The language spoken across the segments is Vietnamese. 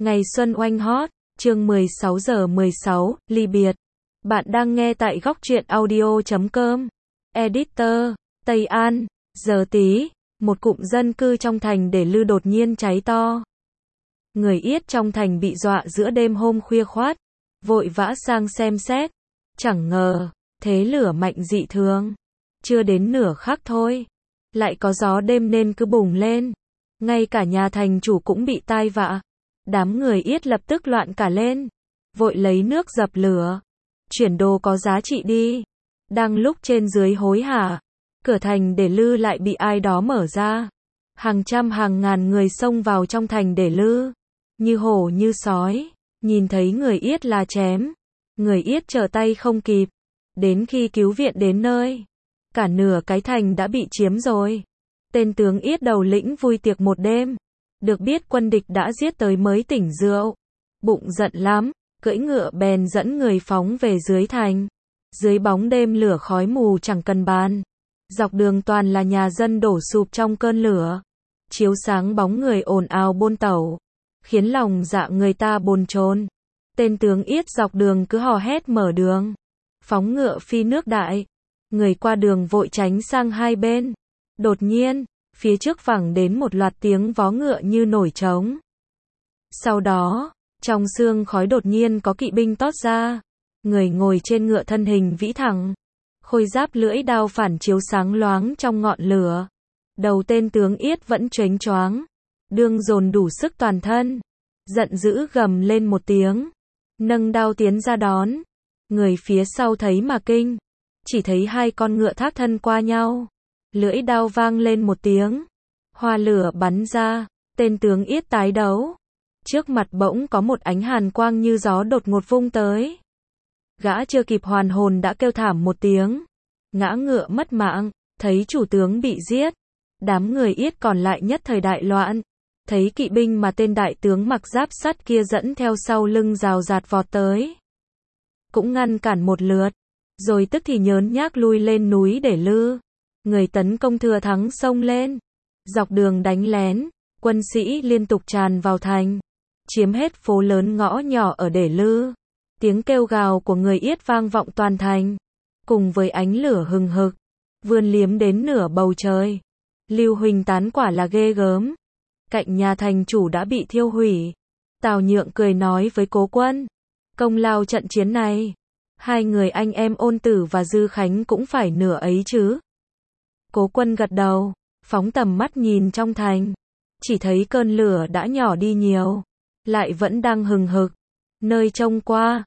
Ngày xuân oanh hót, chương 16 giờ 16, ly biệt. Bạn đang nghe tại góc truyện audio.com. Editor, Tây An, giờ tí, một cụm dân cư trong thành Để Lư đột nhiên cháy to. Người Yết trong thành bị dọa giữa đêm hôm khuya khoát, vội vã sang xem xét. Chẳng ngờ, thế lửa mạnh dị thường. Chưa đến nửa khắc thôi, lại có gió đêm nên cứ bùng lên. Ngay cả nhà thành chủ cũng bị tai vạ. Đám người Yết lập tức loạn cả lên, vội lấy nước dập lửa, chuyển đồ có giá trị đi. Đang lúc trên dưới hối hả, cửa thành Để Lư lại bị ai đó mở ra. Hàng trăm hàng ngàn người xông vào trong thành Để Lư, như hổ như sói, nhìn thấy người Yết là chém. Người Yết trở tay không kịp, đến khi cứu viện đến nơi, cả nửa cái thành đã bị chiếm rồi. Tên tướng Yết đầu lĩnh vui tiệc một đêm. Được biết quân địch đã giết tới mới tỉnh rượu, bụng giận lắm, cưỡi ngựa bèn dẫn người phóng về dưới thành. Dưới bóng đêm lửa khói mù chẳng cần bàn, dọc đường toàn là nhà dân đổ sụp trong cơn lửa, chiếu sáng bóng người ồn ào bôn tẩu, khiến lòng dạ người ta bồn chồn. Tên tướng Yết dọc đường cứ hò hét mở đường, phóng ngựa phi nước đại, người qua đường vội tránh sang hai bên. Đột nhiên, phía trước vẳng đến một loạt tiếng vó ngựa như nổi trống. Sau đó, trong sương khói đột nhiên có kỵ binh tót ra. Người ngồi trên ngựa thân hình vĩ thẳng, khôi giáp lưỡi đao phản chiếu sáng loáng trong ngọn lửa. Đầu tên tướng Yết vẫn chếnh choáng, đương dồn đủ sức toàn thân, giận dữ gầm lên một tiếng, nâng đao tiến ra đón. Người phía sau thấy mà kinh, chỉ thấy hai con ngựa thác thân qua nhau. Lưỡi đao vang lên một tiếng, hoa lửa bắn ra, tên tướng Yết tái đấu. Trước mặt bỗng có một ánh hàn quang như gió đột ngột vung tới. Gã chưa kịp hoàn hồn đã kêu thảm một tiếng, ngã ngựa mất mạng. Thấy chủ tướng bị giết, đám người Yết còn lại nhất thời đại loạn. Thấy kỵ binh mà tên đại tướng mặc giáp sắt kia dẫn theo sau lưng rào rạt vọt tới, cũng ngăn cản một lượt, rồi tức thì nhớn nhác lui lên núi Để Lư. Người tấn công thừa thắng xông lên, dọc đường đánh lén, quân sĩ liên tục tràn vào thành, chiếm hết phố lớn ngõ nhỏ ở Để Lư. Tiếng kêu gào của người Yết vang vọng toàn thành, cùng với ánh lửa hừng hực, vươn liếm đến nửa bầu trời. Lưu Huỳnh tán quả là ghê gớm. Cạnh nhà thành chủ đã bị thiêu hủy. Tào Nhượng cười nói với Cố Quân, công lao trận chiến này, hai người anh em Ôn Tử và Dư Khánh cũng phải nửa ấy chứ. Cố Quân gật đầu, phóng tầm mắt nhìn trong thành, chỉ thấy cơn lửa đã nhỏ đi nhiều, lại vẫn đang hừng hực. Nơi trông qua,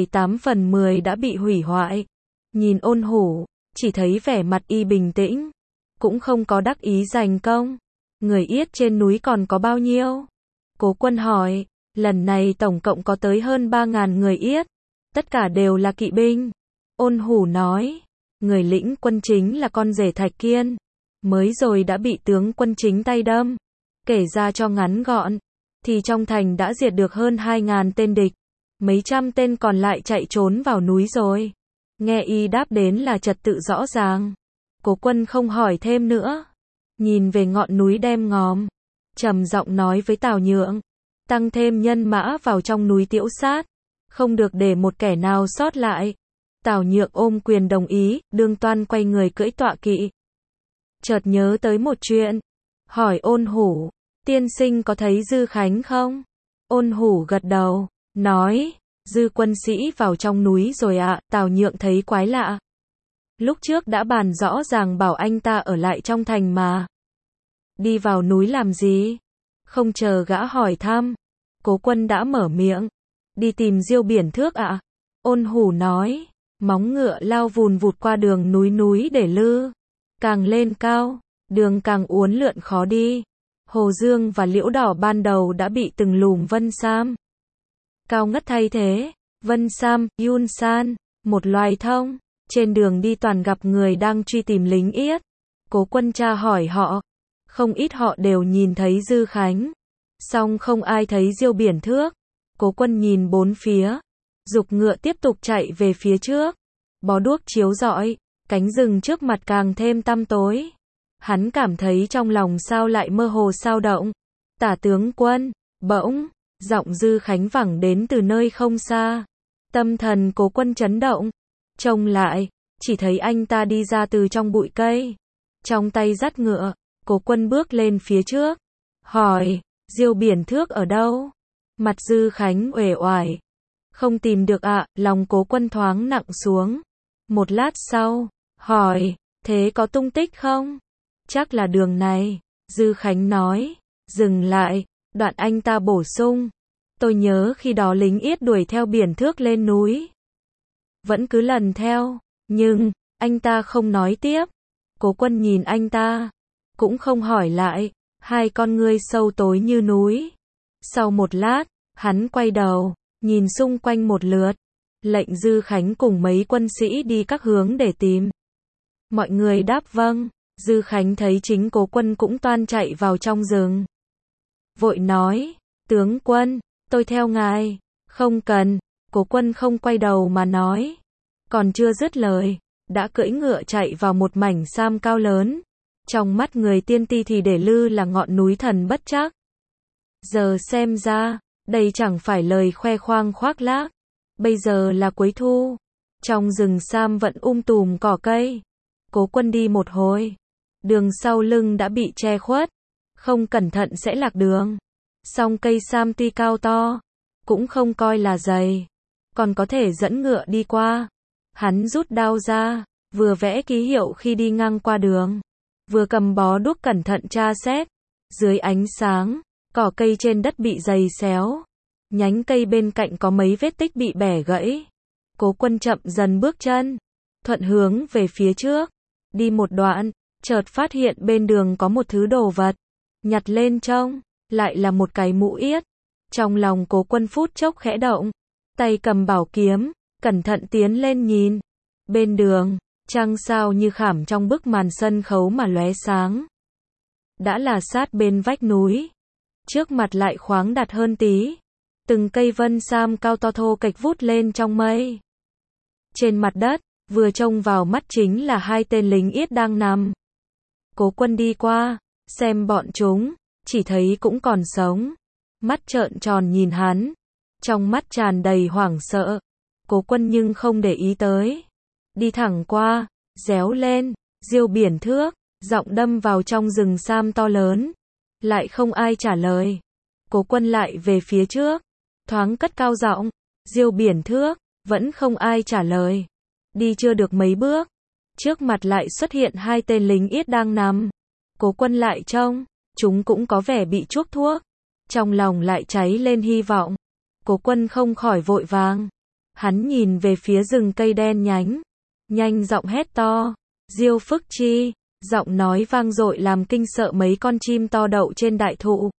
7/8/10 đã bị hủy hoại. Nhìn Ôn Hủ, chỉ thấy vẻ mặt y bình tĩnh, cũng không có đắc ý giành công. Người Yết trên núi còn có bao nhiêu? Cố Quân hỏi. Lần này tổng cộng có tới hơn 3.000 người Yết, tất cả đều là kỵ binh. Ôn Hủ nói, người lĩnh quân chính là con rể Thạch Kiên, mới rồi đã bị tướng quân chính tay đâm. Kể ra cho ngắn gọn, thì trong thành đã diệt được hơn 2.000 tên địch, mấy trăm tên còn lại chạy trốn vào núi rồi. Nghe y đáp đến là trật tự rõ ràng. Cố Quân không hỏi thêm nữa, nhìn về ngọn núi đen ngòm, trầm giọng nói với Tào Nhượng, tăng thêm nhân mã vào trong núi Tiễu sát, không được để một kẻ nào sót lại. Tào Nhượng ôm quyền đồng ý, đương toan quay người cưỡi tọa kỵ. Chợt nhớ tới một chuyện, hỏi Ôn Hủ, tiên sinh có thấy Dư Khánh không? Ôn Hủ gật đầu, nói, Dư quân sĩ vào trong núi rồi ạ. Tào Nhượng thấy quái lạ. Lúc trước đã bàn rõ ràng bảo anh ta ở lại trong thành mà. Đi vào núi làm gì? Không chờ gã hỏi thăm, Cố Quân đã mở miệng, đi tìm Diêu Biển Thước ạ. Ôn Hủ nói, móng ngựa lao vùn vụt qua đường núi Để Lư. Càng lên cao, đường càng uốn lượn khó đi. Hồ Dương và Liễu Đỏ ban đầu đã bị từng lùm vân sam cao ngất thay thế. Vân sam, Yun San, một loài thông, trên đường đi toàn gặp người đang truy tìm lính Yết. Cố Quân tra hỏi họ, không ít họ đều nhìn thấy Dư Khánh, song không ai thấy Diêu Biển Thước. Cố Quân nhìn bốn phía, giục ngựa tiếp tục chạy về phía trước. Bó đuốc chiếu rọi, cánh rừng trước mặt càng thêm tăm tối. Hắn cảm thấy trong lòng sao lại mơ hồ sao động. Tả tướng quân, bỗng, Giọng Dư Khánh vẳng đến từ nơi không xa. Tâm thần Cố Quân chấn động. Trông lại, chỉ thấy anh ta đi ra từ trong bụi cây. Trong tay dắt ngựa, Cố Quân bước lên phía trước. Hỏi, Diêu Biển Thước ở đâu? Mặt Dư Khánh uể oải. Không tìm được ạ, lòng Cố Quân thoáng nặng xuống. Một lát sau, hỏi, thế có tung tích không? Chắc là đường này, Dư Khánh nói. Dừng lại, đoạn anh ta bổ sung. Tôi nhớ khi đó lính Yết đuổi theo Biển Thước lên núi. Vẫn cứ lần theo, nhưng, anh ta không nói tiếp. Cố Quân nhìn anh ta, cũng không hỏi lại, hai con ngươi sâu tối như núi. Sau một lát, hắn quay đầu, nhìn xung quanh một lượt, lệnh Dư Khánh cùng mấy quân sĩ đi các hướng để tìm. Mọi người đáp vâng, Dư Khánh thấy chính Cố Quân cũng toan chạy vào trong rừng. Vội nói, tướng quân, tôi theo ngài. Không cần, Cố Quân không quay đầu mà nói. Còn chưa dứt lời, đã cưỡi ngựa chạy vào một mảnh sam cao lớn. Trong mắt người tiên ti thì để lư là ngọn núi thần bất trắc. Giờ xem ra, đây chẳng phải lời khoe khoang khoác lác. Bây giờ là cuối thu. Trong rừng sam vẫn tùm cỏ cây. Cố Quân đi một hồi. Đường sau lưng đã bị che khuất. Không cẩn thận sẽ lạc đường. Song cây sam tuy cao to, cũng không coi là dày. Còn có thể dẫn ngựa đi qua. Hắn rút đao ra, vừa vẽ ký hiệu khi đi ngang qua đường. Vừa cầm bó đuốc cẩn thận tra xét. Dưới ánh sáng, cỏ cây trên đất bị giày xéo. Nhánh cây bên cạnh có mấy vết tích bị bẻ gãy. Cố Quân chậm dần bước chân, thuận hướng về phía trước. Đi một đoạn, chợt phát hiện bên đường có một thứ đồ vật. Nhặt lên trông, lại là một cái mũ yết. Trong lòng Cố Quân phút chốc khẽ động. Tay cầm bảo kiếm, cẩn thận tiến lên nhìn. Bên đường, trăng sao như khảm trong bức màn sân khấu mà lóe sáng. Đã là sát bên vách núi. Trước mặt lại khoáng đạt hơn tí. Từng cây vân sam cao to thô kệch vút lên trong mây. Trên mặt đất, vừa trông vào mắt chính là hai tên lính Yết đang nằm. Cố Quân đi qua, xem bọn chúng, chỉ thấy cũng còn sống. Mắt trợn tròn nhìn hắn, trong mắt tràn đầy hoảng sợ. Cố Quân nhưng không để ý tới. Đi thẳng qua, réo lên, Diêu Biển Thước, giọng đâm vào trong rừng sam to lớn. Lại không ai trả lời. Cố Quân lại về phía trước, thoáng cất cao giọng, Diêu Biển Thước, vẫn không ai trả lời. Đi chưa được mấy bước, trước mặt lại xuất hiện hai tên lính Yết đang nằm. Cố Quân lại trông, chúng cũng có vẻ bị chuốc thuốc. Trong lòng lại cháy lên hy vọng. Cố Quân không khỏi vội vàng. Hắn nhìn về phía rừng cây đen nhánh, nhanh giọng hét to, Diêu Phức Chi. Giọng nói vang dội làm kinh sợ mấy con chim to đậu trên đại thụ.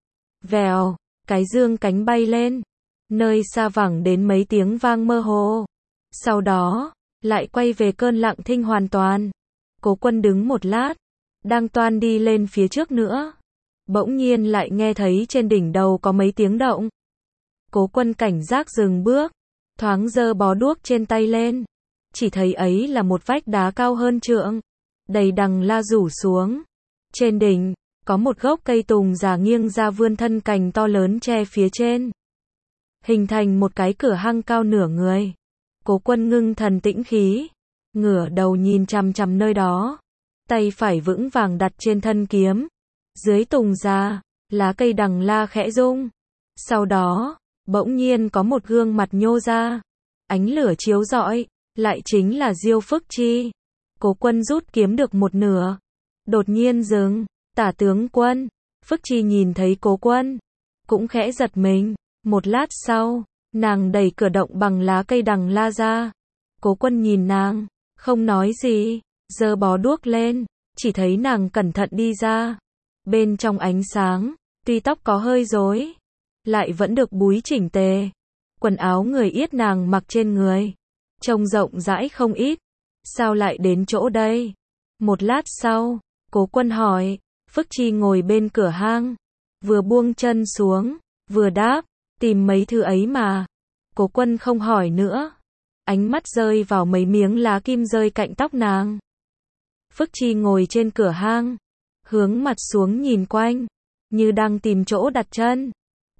Vèo, cái dương cánh bay lên. Nơi xa vẳng đến mấy tiếng vang mơ hồ. Sau đó, lại quay về cơn lặng thinh hoàn toàn. Cố Quân đứng một lát, đang toan đi lên phía trước nữa. Bỗng nhiên lại nghe thấy trên đỉnh đầu có mấy tiếng động. Cố Quân cảnh giác dừng bước, thoáng giơ bó đuốc trên tay lên. Chỉ thấy ấy là một vách đá cao hơn trượng, đầy đằng la rủ xuống. Trên đỉnh, có một gốc cây tùng già nghiêng ra vươn thân cành to lớn che phía trên. Hình thành một cái cửa hang cao nửa người. Cố Quân ngưng thần tĩnh khí, ngửa đầu nhìn chằm chằm nơi đó. Tay phải vững vàng đặt trên thân kiếm. Dưới tùng già, lá cây đằng la khẽ rung. Sau đó, bỗng nhiên có một gương mặt nhô ra. Ánh lửa chiếu rọi, lại chính là Diêu Phức Chi. Cố Quân rút kiếm được một nửa. Đột nhiên dừng, Tả tướng quân. Phức Chi nhìn thấy Cố Quân, cũng khẽ giật mình. Một lát sau, nàng đẩy cửa động bằng lá cây đằng la ra. Cố Quân nhìn nàng, không nói gì, giơ bó đuốc lên, chỉ thấy nàng cẩn thận đi ra. Bên trong ánh sáng, tuy tóc có hơi rối, lại vẫn được búi chỉnh tề. Quần áo người Yết nàng mặc trên người, trông rộng rãi không ít. Sao lại đến chỗ đây? Một lát sau, Cố Quân hỏi. Phức Chi ngồi bên cửa hang, vừa buông chân xuống, vừa đáp, tìm mấy thứ ấy mà. Cố Quân không hỏi nữa. Ánh mắt rơi vào mấy miếng lá kim rơi cạnh tóc nàng. Phức Chi ngồi trên cửa hang, hướng mặt xuống nhìn quanh, như đang tìm chỗ đặt chân.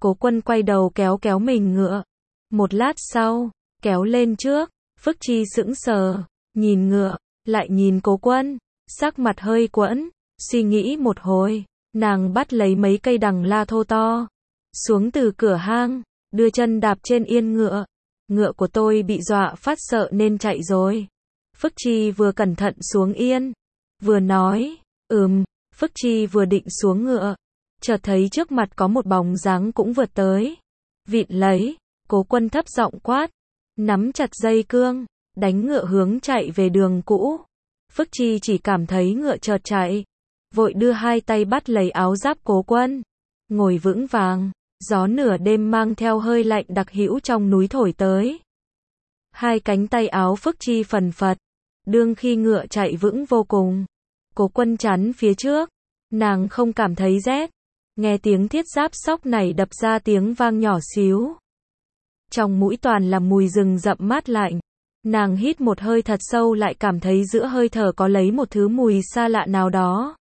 Cố Quân quay đầu kéo kéo mình ngựa. Một lát sau, kéo lên trước, Phước Chi sững sờ, nhìn ngựa, lại nhìn Cố Quân, sắc mặt hơi quẫn, suy nghĩ một hồi, nàng bắt lấy mấy cây đằng la thô to, xuống từ cửa hang, đưa chân đạp trên yên ngựa. Ngựa của tôi bị dọa phát sợ nên chạy rồi. Phước Chi vừa cẩn thận xuống yên, vừa nói, Phước Chi vừa định xuống ngựa, chợt thấy trước mặt có một bóng dáng cũng vượt tới. Vịn lấy, Cố Quân thấp giọng quát, nắm chặt dây cương, đánh ngựa hướng chạy về đường cũ. Phước Chi chỉ cảm thấy ngựa chợt chạy, vội đưa hai tay bắt lấy áo giáp Cố Quân, ngồi vững vàng. Gió nửa đêm mang theo hơi lạnh đặc hữu trong núi thổi tới. Hai cánh tay áo Phước Chi phần phật, đương khi ngựa chạy vững vô cùng. Cố Quân chắn phía trước, nàng không cảm thấy rét, nghe tiếng thiết giáp xóc nảy đập ra tiếng vang nhỏ xíu. Trong mũi toàn là mùi rừng rậm mát lạnh, nàng hít một hơi thật sâu lại cảm thấy giữa hơi thở có lấy một thứ mùi xa lạ nào đó.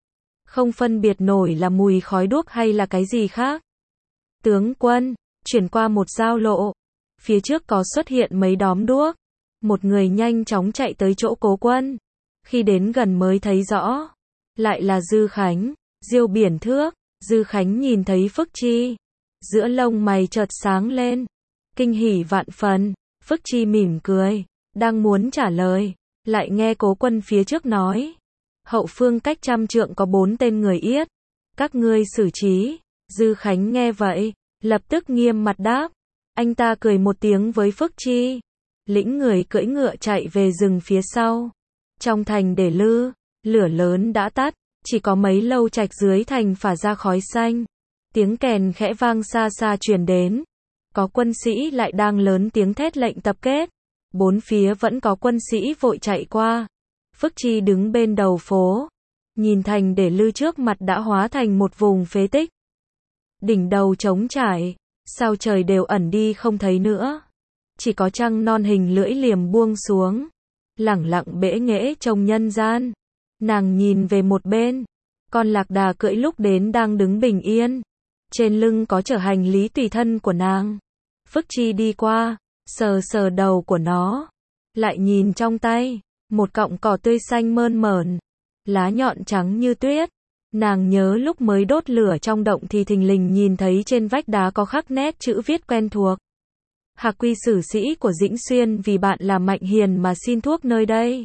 Không phân biệt nổi là mùi khói đuốc hay là cái gì khác. Tướng quân, chuyển qua một giao lộ, phía trước có xuất hiện mấy đóm đuốc, một người nhanh chóng chạy tới chỗ Cố Quân, khi đến gần mới thấy rõ, lại là Dư Khánh, Diêu Biển Thước. Dư Khánh nhìn thấy Phước Chi, giữa lông mày chợt sáng lên, kinh hỉ vạn phần. Phước Chi mỉm cười, đang muốn trả lời, lại nghe Cố Quân phía trước nói, hậu phương cách 100 trượng có 4 tên người Yết, các ngươi xử trí. Dư Khánh nghe vậy, lập tức nghiêm mặt đáp. Anh ta cười một tiếng với Phước Chi, lĩnh người cưỡi ngựa chạy về rừng phía sau. Trong thành Để Lư, lửa lớn đã tắt, chỉ có mấy lâu trạch dưới thành phả ra khói xanh. Tiếng kèn khẽ vang xa xa truyền đến. Có quân sĩ lại đang lớn tiếng thét lệnh tập kết. Bốn phía vẫn có quân sĩ vội chạy qua. Phước Chi đứng bên đầu phố, nhìn thành Để Lư trước mặt đã hóa thành một vùng phế tích. Đỉnh đầu trống trải, sao trời đều ẩn đi không thấy nữa. Chỉ có trăng non hình lưỡi liềm buông xuống, lẳng lặng bẽ nghễ trông nhân gian. Nàng nhìn về một bên, con lạc đà cưỡi lúc đến đang đứng bình yên. Trên lưng có chở hành lý tùy thân của nàng. Phước Chi đi qua, sờ sờ đầu của nó, lại nhìn trong tay, một cọng cỏ tươi xanh mơn mởn, lá nhọn trắng như tuyết. Nàng nhớ lúc mới đốt lửa trong động thì thình lình nhìn thấy trên vách đá có khắc nét chữ viết quen thuộc. Hạc Quy sử sĩ của Dĩnh Xuyên vì bạn là Mạnh Hiền mà xin thuốc nơi đây.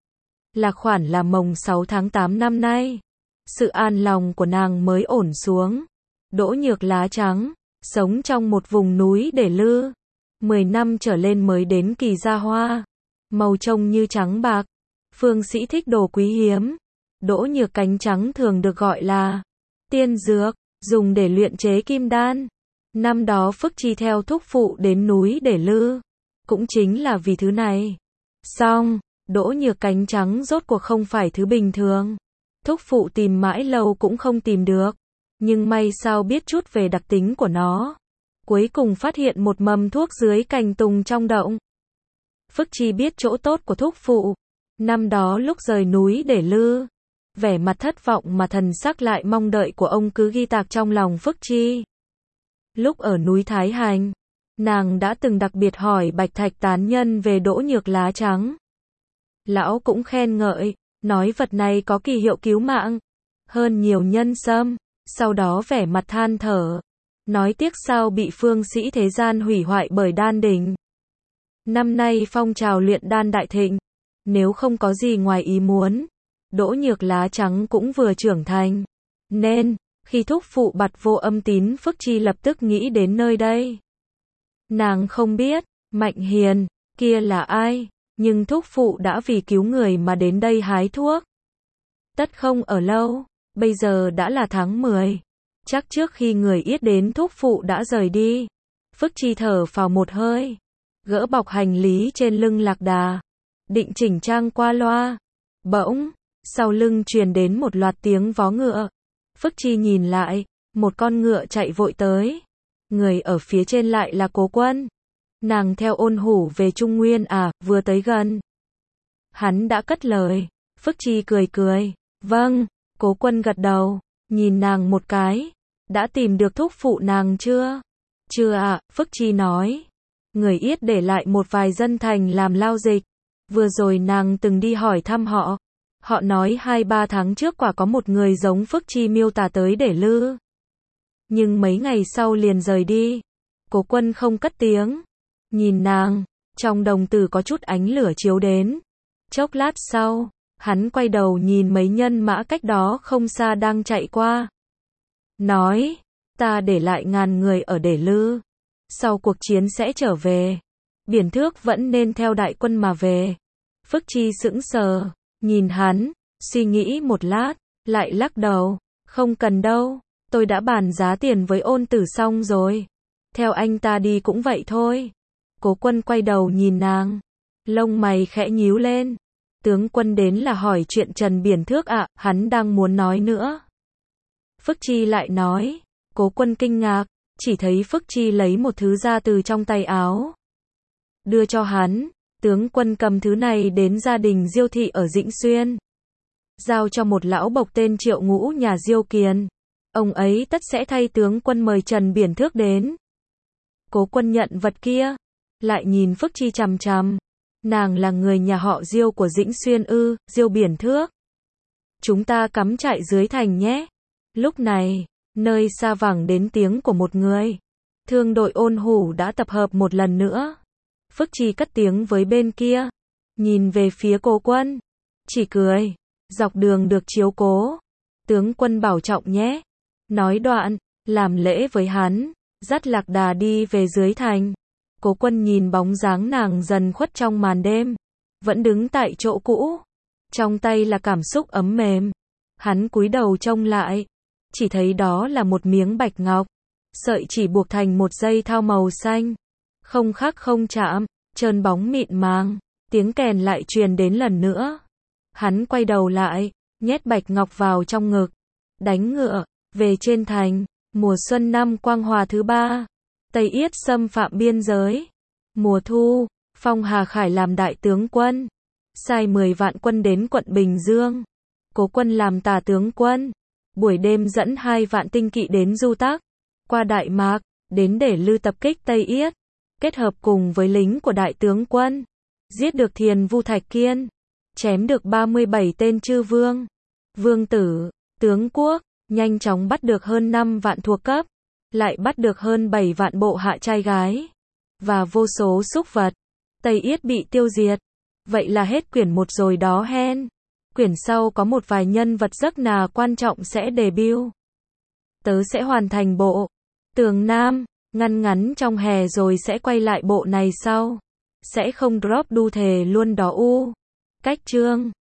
Là khoản là mồng 6 tháng 8 năm nay. Sự an lòng của nàng mới ổn xuống. Đỗ Nhược Lá Trắng, sống trong một vùng núi Để Lư. 10 năm trở lên mới đến kỳ ra hoa. Màu trông như trắng bạc. Phương sĩ thích đồ quý hiếm. Đỗ Nhược cánh trắng thường được gọi là tiên dược, dùng để luyện chế kim đan. Năm đó Phước Chi theo thúc phụ đến núi Để Lư, cũng chính là vì thứ này. Song, Đỗ Nhược cánh trắng rốt cuộc không phải thứ bình thường. Thúc phụ tìm mãi lâu cũng không tìm được, nhưng may sao biết chút về đặc tính của nó. Cuối cùng phát hiện một mầm thuốc dưới cành tùng trong động. Phước Chi biết chỗ tốt của thúc phụ. Năm đó lúc rời núi Để Lư, vẻ mặt thất vọng mà thần sắc lại mong đợi của ông cứ ghi tạc trong lòng Phước Chi. Lúc ở núi Thái Hành, nàng đã từng đặc biệt hỏi Bạch Thạch tán nhân về Đỗ Nhược Lá Trắng. Lão cũng khen ngợi, nói vật này có kỳ hiệu cứu mạng hơn nhiều nhân sâm, sau đó vẻ mặt than thở, nói tiếc sao bị phương sĩ thế gian hủy hoại bởi đan đỉnh. Năm nay phong trào luyện đan đại thịnh, nếu không có gì ngoài ý muốn, Đỗ Nhược Lá Trắng cũng vừa trưởng thành, nên khi thúc phụ bặt vô âm tín Phước Chi lập tức nghĩ đến nơi đây. Nàng không biết Mạnh Hiền kia là ai, nhưng thúc phụ đã vì cứu người mà đến đây hái thuốc. Tất không ở lâu, bây giờ đã là tháng 10, chắc trước khi người Yết đến thúc phụ đã rời đi. Phước Chi thở phào một hơi, gỡ bọc hành lý trên lưng lạc đà, định chỉnh trang qua loa. Bỗng, sau lưng truyền đến một loạt tiếng vó ngựa. Phước Chi nhìn lại, một con ngựa chạy vội tới. Người ở phía trên lại là Cố Quân. Nàng theo Ôn Hủ về Trung Nguyên à, vừa tới gần. Hắn đã cất lời. Phước Chi cười cười. Vâng, Cố Quân gật đầu, nhìn nàng một cái. đã tìm được thúc phụ nàng chưa? Chưa ạ, Phước Chi nói. Người Yết để lại một vài dân thành làm lao dịch. Vừa rồi nàng từng đi hỏi thăm họ. Họ nói 2-3 tháng trước quả có một người giống Phước Chi miêu tả tới để lư. Nhưng mấy ngày sau liền rời đi. Cố Quân không cất tiếng. Nhìn nàng, trong đồng tử có chút ánh lửa chiếu đến. Chốc lát sau, hắn quay đầu nhìn mấy nhân mã cách đó không xa đang chạy qua. Nói, ta để lại ngàn người ở để lư. Sau cuộc chiến sẽ trở về. Biển Thước vẫn nên theo đại quân mà về. Phước Chi sững sờ, nhìn hắn, suy nghĩ một lát, lại lắc đầu. Không cần đâu, tôi đã bàn giá tiền với Ôn Tử xong rồi. Theo anh ta đi cũng vậy thôi. Cố Quân quay đầu nhìn nàng. Lông mày khẽ nhíu lên. Tướng quân đến là hỏi chuyện Trần Biển Thước ạ, hắn đang muốn nói nữa. Phước Chi lại nói. Cố Quân kinh ngạc, chỉ thấy Phước Chi lấy một thứ ra từ trong tay áo. Đưa cho hắn, tướng quân cầm thứ này đến gia đình Diêu thị ở Dĩnh Xuyên. Giao cho một lão bộc tên Triệu Ngũ nhà Diêu Kiền. Ông ấy tất sẽ thay tướng quân mời Trần Biển Thước đến. Cố Quân nhận vật kia, lại nhìn Phước Chi chằm chằm. Nàng là người nhà họ Diêu của Dĩnh Xuyên ư? Diêu Biển Thước. Chúng ta cắm trại dưới thành nhé. Lúc này, nơi xa vẳng đến tiếng của một người. Thương đội Ôn Hủ đã tập hợp một lần nữa. Phước Chi cất tiếng với bên kia. Nhìn về phía Cố Quân. Chỉ cười. Dọc đường được chiếu cố. Tướng quân bảo trọng nhé. Nói đoạn, làm lễ với hắn. Dắt Lạc Đà đi về dưới thành. Cố Quân nhìn bóng dáng nàng dần khuất trong màn đêm. Vẫn đứng tại chỗ cũ. Trong tay là cảm xúc ấm mềm. Hắn cúi đầu trông lại. Chỉ thấy đó là một miếng bạch ngọc. Sợi chỉ buộc thành một dây thao màu xanh. Không khắc không chạm, trơn bóng mịn màng. Tiếng kèn lại truyền đến lần nữa. Hắn quay đầu lại, nhét bạch ngọc vào trong ngực. Đánh ngựa, về trên thành. Mùa xuân năm Quang Hòa thứ 3. Tây Yết xâm phạm biên giới. Mùa thu, phong Hà Khải làm đại tướng quân. Sai 10 vạn quân đến quận Bình Dương. Cố Quân làm tả tướng quân. Buổi đêm dẫn 2 vạn tinh kỵ đến Du Tác. Qua Đại Mạc, đến để lư tập kích Tây Yết. Kết hợp cùng với lính của đại tướng quân. Giết được Thiền Vu Thạch Kiên. Chém được 37 tên chư vương. Vương tử, tướng quốc. Nhanh chóng bắt được hơn 5 vạn thuộc cấp. Lại bắt được hơn 7 vạn bộ hạ trai gái. Và vô số súc vật. Tây Yết bị tiêu diệt. Vậy là hết quyển 1 rồi đó hen. Quyển sau có một vài nhân vật rất là quan trọng sẽ debut. Tớ sẽ hoàn thành bộ Tường Nam, ngăn ngắn trong hè rồi sẽ quay lại bộ này sau. Sẽ không drop đu thề luôn đó u. Cách chương